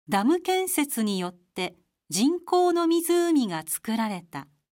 ダム建設によって人工の湖が作られた。